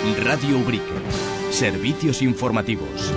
Radio Ubrique. Servicios informativos.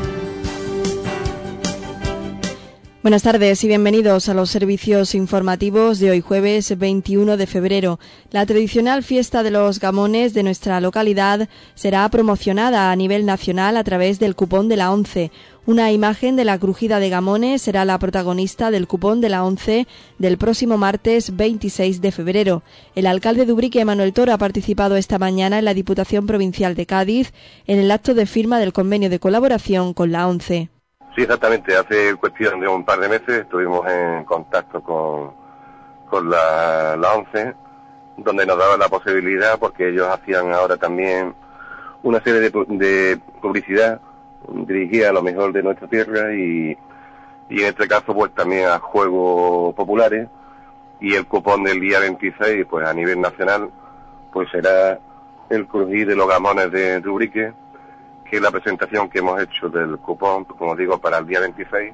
Buenas tardes y bienvenidos a los servicios informativos de hoy jueves 21 de febrero. La tradicional fiesta de los gamones de nuestra localidad será promocionada a nivel nacional a través del cupón de la ONCE. Una imagen de la crujida de gamones será la protagonista del cupón de la ONCE del próximo martes 26 de febrero. El alcalde de Ubrique, Manuel Toro, ha participado esta mañana en la Diputación Provincial de Cádiz en el acto de firma del convenio de colaboración con la ONCE. Sí, exactamente. Hace cuestión de un par de meses estuvimos en contacto con la ONCE, donde nos daban la posibilidad, porque ellos hacían ahora también una serie de publicidad dirigida a lo mejor de nuestra tierra y en este caso pues también a juegos populares, y el cupón del día 26 pues a nivel nacional pues será el crujir de los gamones de Ubrique, que es la presentación que hemos hecho del cupón, como digo, para el día 26.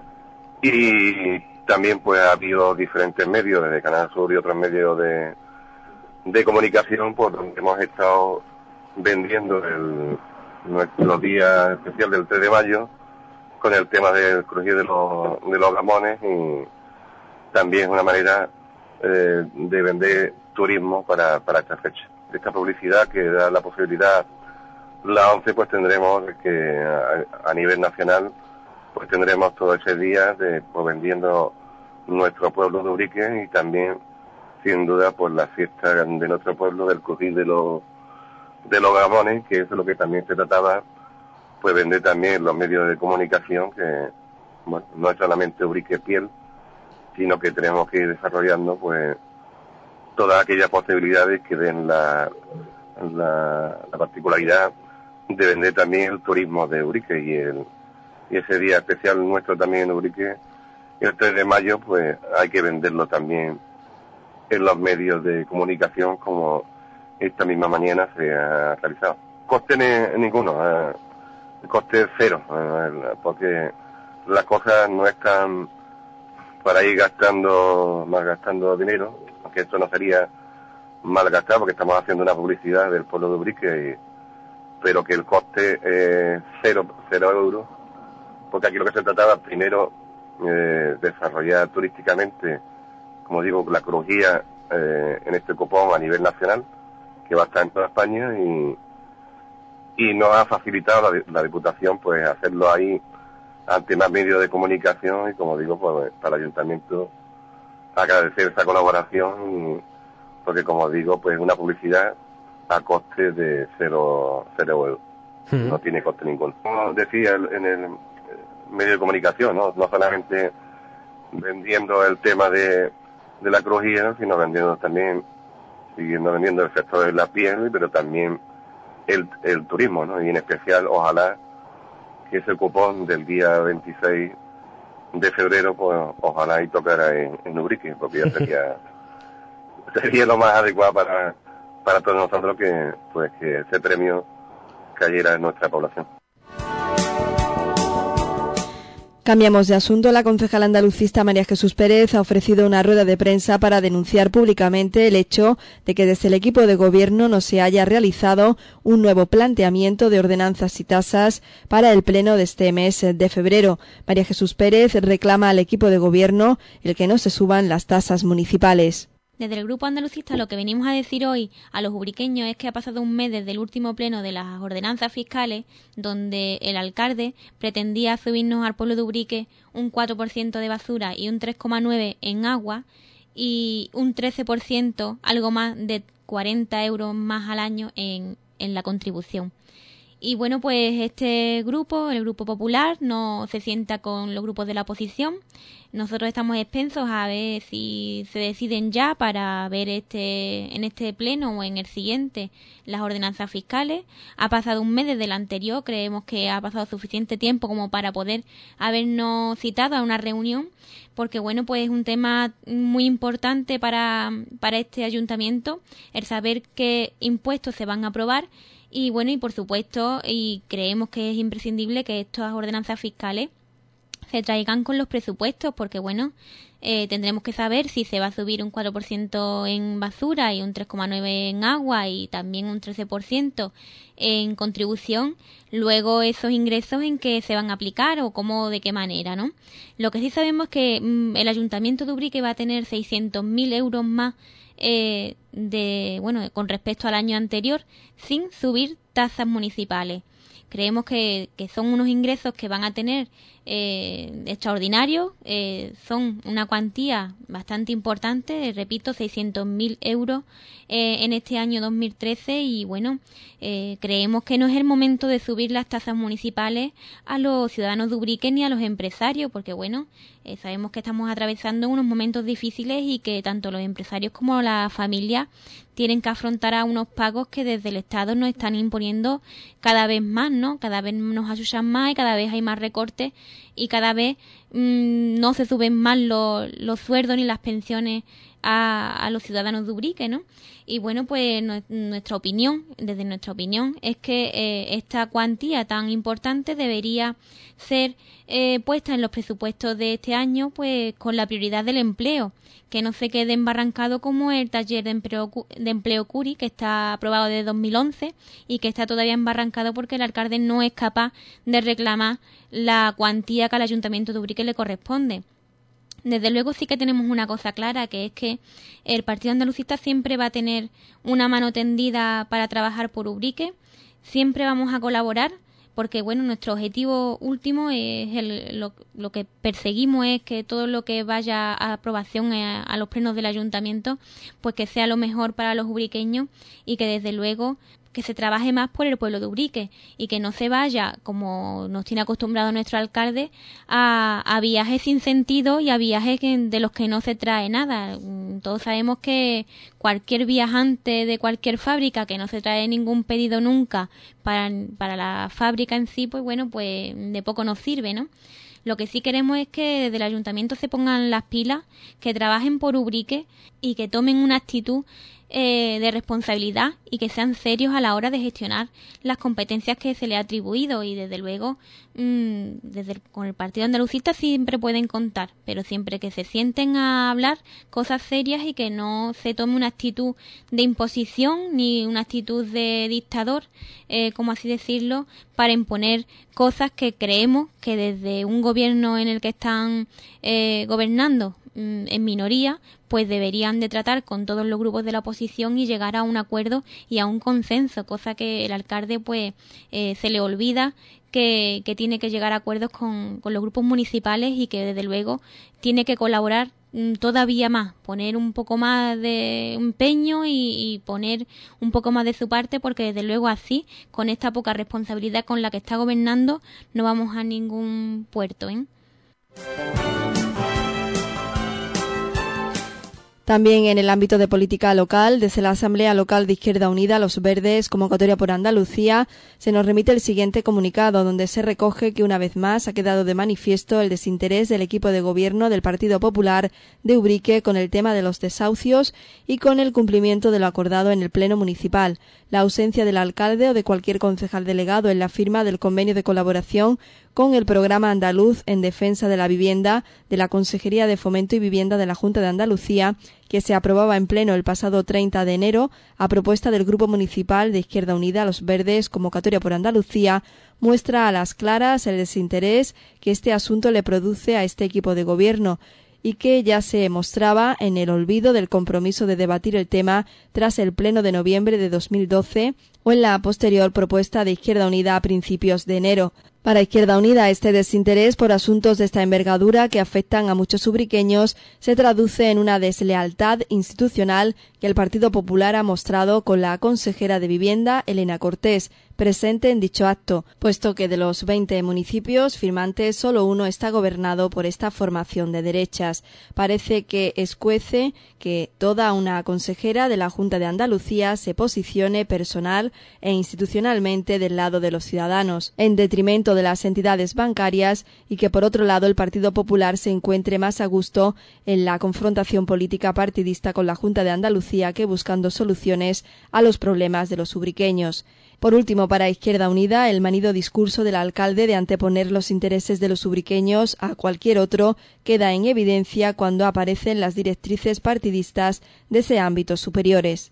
Y también pues ha habido diferentes medios, desde Canal Sur y otros medios de comunicación, por donde hemos estado vendiendo nuestro día especial del 3 de mayo, con el tema del crujir de los gamones, y también una manera de vender turismo para esta fecha. De esta publicidad que da la posibilidad la ONCE, pues tendremos que a nivel nacional pues tendremos todo ese día pues vendiendo nuestro pueblo de Ubrique, y también sin duda pues la fiesta de nuestro pueblo del crujir de los gamones, que eso es lo que también se trataba, pues vender también los medios de comunicación, que bueno, no es solamente Ubrique piel, sino que tenemos que ir desarrollando pues todas aquellas posibilidades que den la particularidad de vender también el turismo de Ubrique, y ese día especial nuestro también en Ubrique, el 3 de mayo, pues hay que venderlo también en los medios de comunicación, como esta misma mañana se ha realizado. Coste ninguno, coste cero, porque las cosas no están para ir malgastando dinero, aunque esto no sería malgastar, porque estamos haciendo una publicidad del pueblo de Ubrique, pero que el coste es cero euros, porque aquí lo que se trataba primero desarrollar turísticamente, como digo, la crujía en este cupón a nivel nacional, que va a estar en toda España, y nos ha facilitado la Diputación pues hacerlo ahí ante más medios de comunicación, y como digo, pues para el Ayuntamiento agradecer esa colaboración, porque como digo, pues una publicidad a coste de cero euros. No tiene coste ninguno. Como decía en el medio de comunicación, no solamente vendiendo el tema de la crujía, sino siguiendo vendiendo el sector de la piel, pero también el turismo, ¿no? Y en especial, ojalá que ese cupón del día 26 de febrero, pues ojalá y tocara en Ubrique, porque ya sería lo más adecuado para todos nosotros que ese premio cayera en nuestra población. Cambiamos de asunto. La concejala andalucista María Jesús Pérez ha ofrecido una rueda de prensa para denunciar públicamente el hecho de que desde el equipo de gobierno no se haya realizado un nuevo planteamiento de ordenanzas y tasas para el pleno de este mes de febrero. María Jesús Pérez reclama al equipo de gobierno el que no se suban las tasas municipales. Desde el Grupo Andalucista lo que venimos a decir hoy a los ubriqueños es que ha pasado un mes desde el último pleno de las ordenanzas fiscales, donde el alcalde pretendía subirnos al pueblo de Ubrique un 4% de basura y un 3,9% en agua, y un 13%, algo más de 40 euros más al año en la contribución. Y bueno, pues este grupo, el Grupo Popular, no se sienta con los grupos de la oposición. Nosotros estamos expensos a ver si se deciden ya para ver en este pleno o en el siguiente las ordenanzas fiscales. Ha pasado un mes desde el anterior, creemos que ha pasado suficiente tiempo como para poder habernos citado a una reunión, porque bueno, pues es un tema muy importante para este ayuntamiento, el saber qué impuestos se van a aprobar. Y bueno, y por supuesto, y creemos que es imprescindible que estas ordenanzas fiscales se traigan con los presupuestos, porque bueno, tendremos que saber si se va a subir un 4% en basura y un 3,9% en agua y también un 13% en contribución. Luego esos ingresos en qué se van a aplicar o cómo, de qué manera, ¿no? Lo que sí sabemos es que el Ayuntamiento de Ubrique va a tener 600.000 euros más con respecto al año anterior, sin subir tasas municipales. Creemos que son unos ingresos que van a tener extraordinarios, son una cuantía bastante importante, repito, 600.000 euros en este año 2013 y bueno, creemos que no es el momento de subir las tasas municipales a los ciudadanos de Ubrique ni a los empresarios, porque bueno, sabemos que estamos atravesando unos momentos difíciles y que tanto los empresarios como las familias tienen que afrontar a unos pagos que desde el Estado nos están imponiendo cada vez más, ¿no? Cada vez nos asustan más y cada vez hay más recortes y cada vez no se suben más los sueldos ni las pensiones a los ciudadanos de Ubrique, ¿no? Y bueno, pues nuestra opinión es que esta cuantía tan importante debería ser puesta en los presupuestos de este año, pues con la prioridad del empleo, que no se quede embarrancado como el taller de empleo Curi, que está aprobado desde 2011 y que está todavía embarrancado porque el alcalde no es capaz de reclamar la cuantía que al Ayuntamiento de Ubrique le corresponde. Desde luego sí que tenemos una cosa clara, que es que el Partido Andalucista siempre va a tener una mano tendida para trabajar por Ubrique, siempre vamos a colaborar, porque bueno, nuestro objetivo último es lo que perseguimos es que todo lo que vaya a aprobación a los plenos del ayuntamiento, pues que sea lo mejor para los ubriqueños y que desde luego que se trabaje más por el pueblo de Ubrique y que no se vaya, como nos tiene acostumbrado nuestro alcalde, a viajes sin sentido y a viajes de los que no se trae nada. Todos sabemos que cualquier viajante de cualquier fábrica que no se trae ningún pedido nunca para la fábrica en sí, pues bueno, pues de poco nos sirve, ¿no? Lo que sí queremos es que desde el ayuntamiento se pongan las pilas, que trabajen por Ubrique y que tomen una actitud de responsabilidad y que sean serios a la hora de gestionar las competencias que se le ha atribuido y desde luego con el Partido Andalucista siempre pueden contar, pero siempre que se sienten a hablar cosas serias y que no se tome una actitud de imposición ni una actitud de dictador, como así decirlo, para imponer cosas que creemos que desde un gobierno en el que están gobernando en minoría, pues deberían de tratar con todos los grupos de la oposición y llegar a un acuerdo y a un consenso, cosa que el alcalde pues se le olvida que tiene que llegar a acuerdos con los grupos municipales y que desde luego tiene que colaborar todavía más, poner un poco más de empeño y poner un poco más de su parte, porque desde luego así, con esta poca responsabilidad con la que está gobernando, no vamos a ningún puerto, ¿eh? También en el ámbito de política local, desde la Asamblea Local de Izquierda Unida, Los Verdes, convocatoria por Andalucía, se nos remite el siguiente comunicado, donde se recoge que una vez más ha quedado de manifiesto el desinterés del equipo de gobierno del Partido Popular de Ubrique con el tema de los desahucios y con el cumplimiento de lo acordado en el Pleno Municipal, la ausencia del alcalde o de cualquier concejal delegado en la firma del convenio de colaboración con el Programa Andaluz en Defensa de la Vivienda de la Consejería de Fomento y Vivienda de la Junta de Andalucía, que se aprobaba en pleno el pasado 30 de enero a propuesta del Grupo Municipal de Izquierda Unida, Los Verdes, convocatoria por Andalucía, muestra a las claras el desinterés que este asunto le produce a este equipo de gobierno y que ya se mostraba en el olvido del compromiso de debatir el tema tras el pleno de noviembre de 2012 o en la posterior propuesta de Izquierda Unida a principios de enero. Para Izquierda Unida, este desinterés por asuntos de esta envergadura que afectan a muchos ubriqueños se traduce en una deslealtad institucional que el Partido Popular ha mostrado con la consejera de Vivienda, Elena Cortés, presente en dicho acto, puesto que de los 20 municipios firmantes solo uno está gobernado por esta formación de derechas. Parece que escuece que toda una consejera de la Junta de Andalucía se posicione personal e institucionalmente del lado de los ciudadanos, en detrimento de las entidades bancarias, y que por otro lado el Partido Popular se encuentre más a gusto en la confrontación política partidista con la Junta de Andalucía que buscando soluciones a los problemas de los ubriqueños. Por último, para Izquierda Unida, el manido discurso del alcalde de anteponer los intereses de los ubriqueños a cualquier otro queda en evidencia cuando aparecen las directrices partidistas de ese ámbito superiores.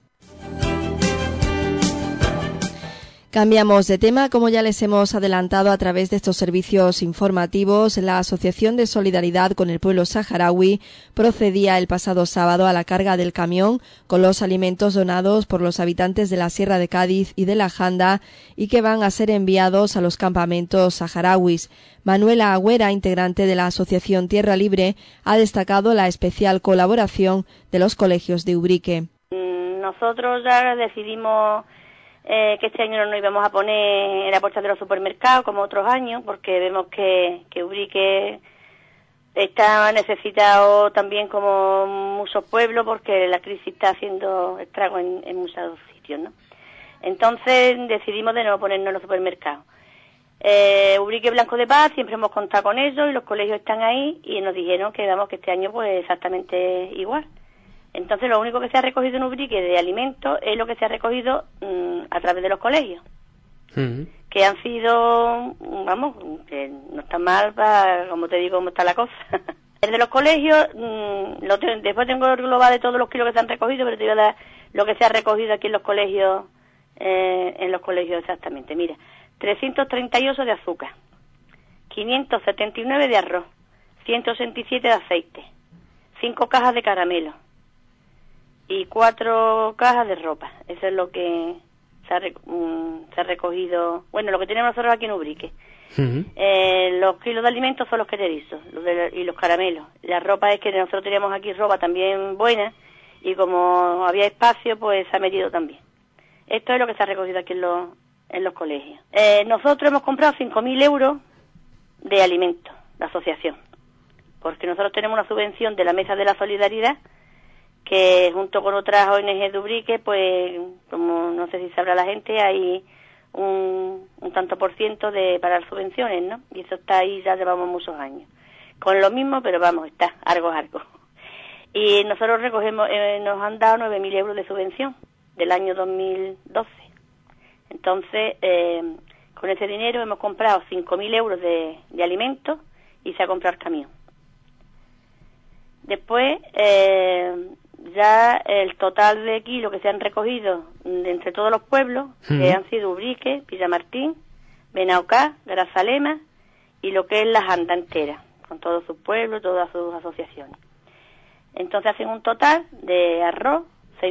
Cambiamos de tema. Como ya les hemos adelantado a través de estos servicios informativos, la Asociación de Solidaridad con el Pueblo Saharaui procedía el pasado sábado a la carga del camión con los alimentos donados por los habitantes de la Sierra de Cádiz y de la Janda y que van a ser enviados a los campamentos saharauis. Manuela Agüera, integrante de la Asociación Tierra Libre, ha destacado la especial colaboración de los colegios de Ubrique. Nosotros ya decidimos que este año no nos íbamos a poner en la puerta de los supermercados como otros años, porque vemos que Ubrique está necesitado también como muchos pueblos, porque la crisis está haciendo estragos en muchos sitios, ¿no? Entonces decidimos de no ponernos en los supermercados. Ubrique Blanco de Paz, siempre hemos contado con ellos y los colegios están ahí y nos dijeron que vamos, que este año pues exactamente igual. Entonces lo único que se ha recogido en Ubrique de alimentos es lo que se ha recogido a través de los colegios, que han sido, vamos, que no está mal, como te digo, cómo está la cosa. El de los colegios, después tengo el global de todos los kilos que se han recogido, pero te voy a dar lo que se ha recogido aquí en los colegios exactamente. Mira, 338 de azúcar, 579 de arroz, 167 de aceite, 5 cajas de caramelo y 4 cajas de ropa. Eso es lo que se ha recogido, bueno, lo que tenemos nosotros aquí en Ubrique. Los kilos de alimentos son los que te he dicho, y los caramelos. La ropa es que nosotros teníamos aquí ropa también buena, y como había espacio, pues se ha metido también. Esto es lo que se ha recogido aquí en los colegios. Nosotros hemos comprado 5.000 euros de alimentos, la asociación, porque nosotros tenemos una subvención de la Mesa de la Solidaridad, que junto con otras ONG de Ubrique, pues, como no sé si sabrá la gente, hay un tanto por ciento para las subvenciones, ¿no? Y eso está ahí, ya llevamos muchos años. Con lo mismo, pero vamos, está algo. Y nosotros recogemos, nos han dado 9.000 euros de subvención del año 2012. Entonces, con ese dinero hemos comprado 5.000 euros de alimentos y se ha comprado el camión. Después, ya el total de kilos que se han recogido entre todos los pueblos, que han sido Ubrique, Villamartín, Benaucá, Grazalema y lo que es la Janda entera, con todos sus pueblos, todas sus asociaciones. Entonces hacen un total de arroz,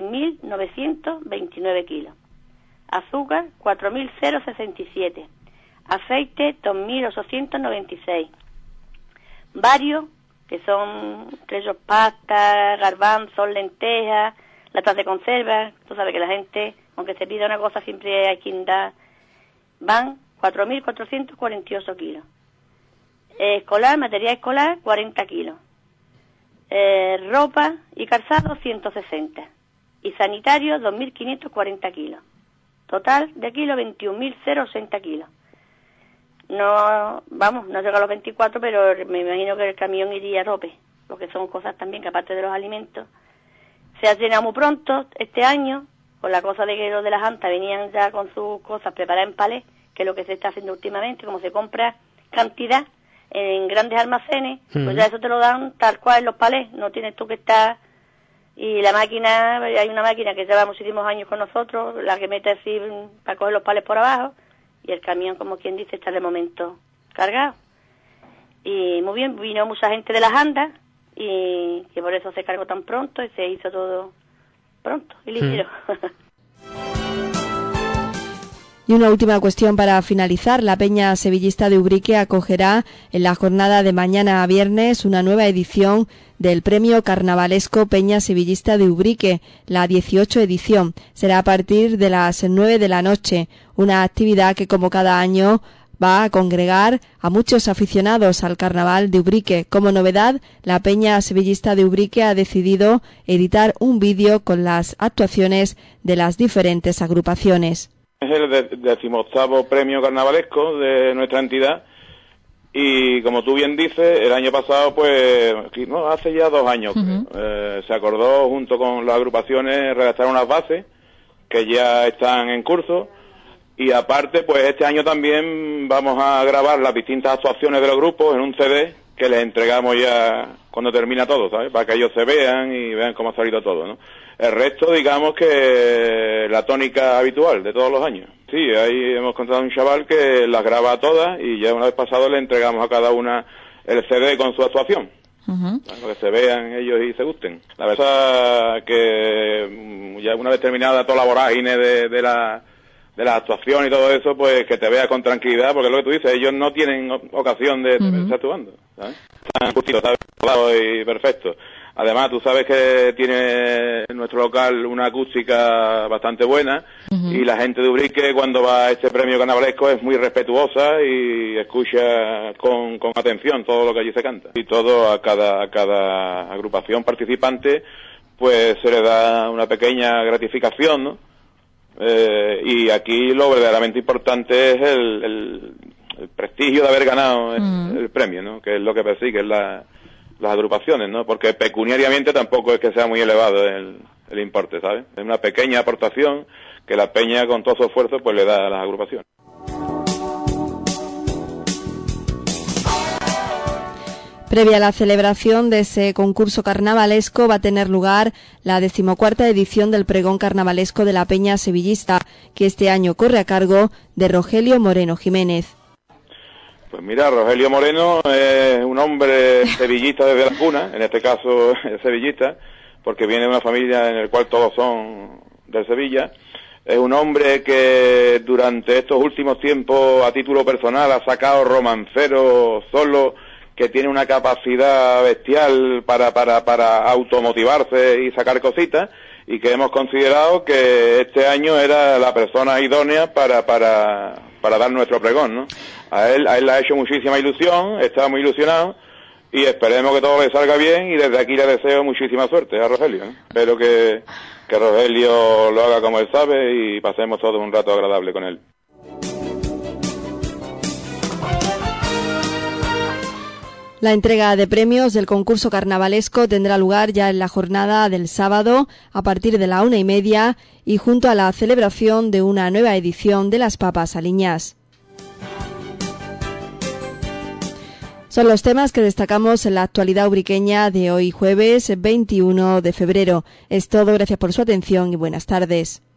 6.929 kilos, azúcar, 4.067, aceite, 2.896, varios, que son entre ellos pasta, garbanzos, lentejas, latas de conserva. Tú sabes que la gente, aunque se pida una cosa, siempre hay quien da. Van 4.448 kilos. Escolar, material escolar, 40 kilos. Ropa y calzado, 160. Y sanitario, 2.540 kilos. Total de kilos, 21.060 kilos. No, vamos, no llega a los 24, pero me imagino que el camión iría a tope, porque son cosas también que aparte de los alimentos. Se ha llenado muy pronto este año, con la cosa de que los de la Janta venían ya con sus cosas preparadas en palés, que es lo que se está haciendo últimamente, como se compra cantidad en grandes almacenes, pues ya eso te lo dan tal cual en los palés, no tienes tú que estar. Y la máquina, hay una máquina que lleva muchísimos años con nosotros, la que mete así para coger los palés por abajo, y el camión, como quien dice, está de momento cargado. Y muy bien, vino mucha gente de las Andas, y que por eso se cargó tan pronto, y se hizo todo pronto, y ligero. Y una última cuestión para finalizar. La Peña Sevillista de Ubrique acogerá en la jornada de mañana a viernes una nueva edición del Premio Carnavalesco Peña Sevillista de Ubrique, la 18 edición. Será a partir de las 9 de la noche, una actividad que como cada año va a congregar a muchos aficionados al Carnaval de Ubrique. Como novedad, la Peña Sevillista de Ubrique ha decidido editar un vídeo con las actuaciones de las diferentes agrupaciones. Es el 18º premio carnavalesco de nuestra entidad y, como tú bien dices, el año pasado, pues, no, hace ya 2 años, se acordó junto con las agrupaciones redactar unas bases que ya están en curso y aparte, pues este año también vamos a grabar las distintas actuaciones de los grupos en un CD que les entregamos ya cuando termina todo, ¿sabes? Para que ellos se vean y vean cómo ha salido todo, ¿no? El resto, digamos que la tónica habitual de todos los años. Sí, ahí hemos encontrado un chaval que las graba todas y ya una vez pasado le entregamos a cada una el CD con su actuación. Para que se vean ellos y se gusten. La verdad que ya una vez terminada toda la vorágine de la actuación y todo eso, pues que te veas con tranquilidad, porque es lo que tú dices, ellos no tienen ocasión de verse actuando, ¿sabes? Están justitos, ¿sabes? Y perfecto. Además, tú sabes que tiene nuestro local una acústica bastante buena y la gente de Ubrique, cuando va a este premio carnavalesco, es muy respetuosa y escucha con atención todo lo que allí se canta. Y todo a cada agrupación participante, pues se le da una pequeña gratificación, ¿no? Y aquí lo verdaderamente importante es el prestigio de haber ganado el premio, ¿no? Que es lo que persiguen las agrupaciones, ¿no? Porque pecuniariamente tampoco es que sea muy elevado el importe, ¿sabes? Es una pequeña aportación que la peña con todo su esfuerzo pues le da a las agrupaciones. Previa a la celebración de ese concurso carnavalesco va a tener lugar la 14ª edición del pregón carnavalesco de la Peña Sevillista, que este año corre a cargo de Rogelio Moreno Jiménez. Pues mira, Rogelio Moreno es un hombre sevillista desde la cuna, en este caso es sevillista, porque viene de una familia en la cual todos son de Sevilla. Es un hombre que durante estos últimos tiempos, a título personal, ha sacado romanceros solo, que tiene una capacidad bestial para automotivarse y sacar cositas, y que hemos considerado que este año era la persona idónea para dar nuestro pregón, ¿no? A él le ha hecho muchísima ilusión, está muy ilusionado, y esperemos que todo le salga bien, y desde aquí le deseo muchísima suerte a Rogelio, ¿eh? Espero que Rogelio lo haga como él sabe y pasemos todo un rato agradable con él. La entrega de premios del concurso carnavalesco tendrá lugar ya en la jornada del sábado a partir de la 1:30 y junto a la celebración de una nueva edición de las Papas Aliñás. Son los temas que destacamos en la actualidad ubriqueña de hoy jueves 21 de febrero. Es todo, gracias por su atención y buenas tardes.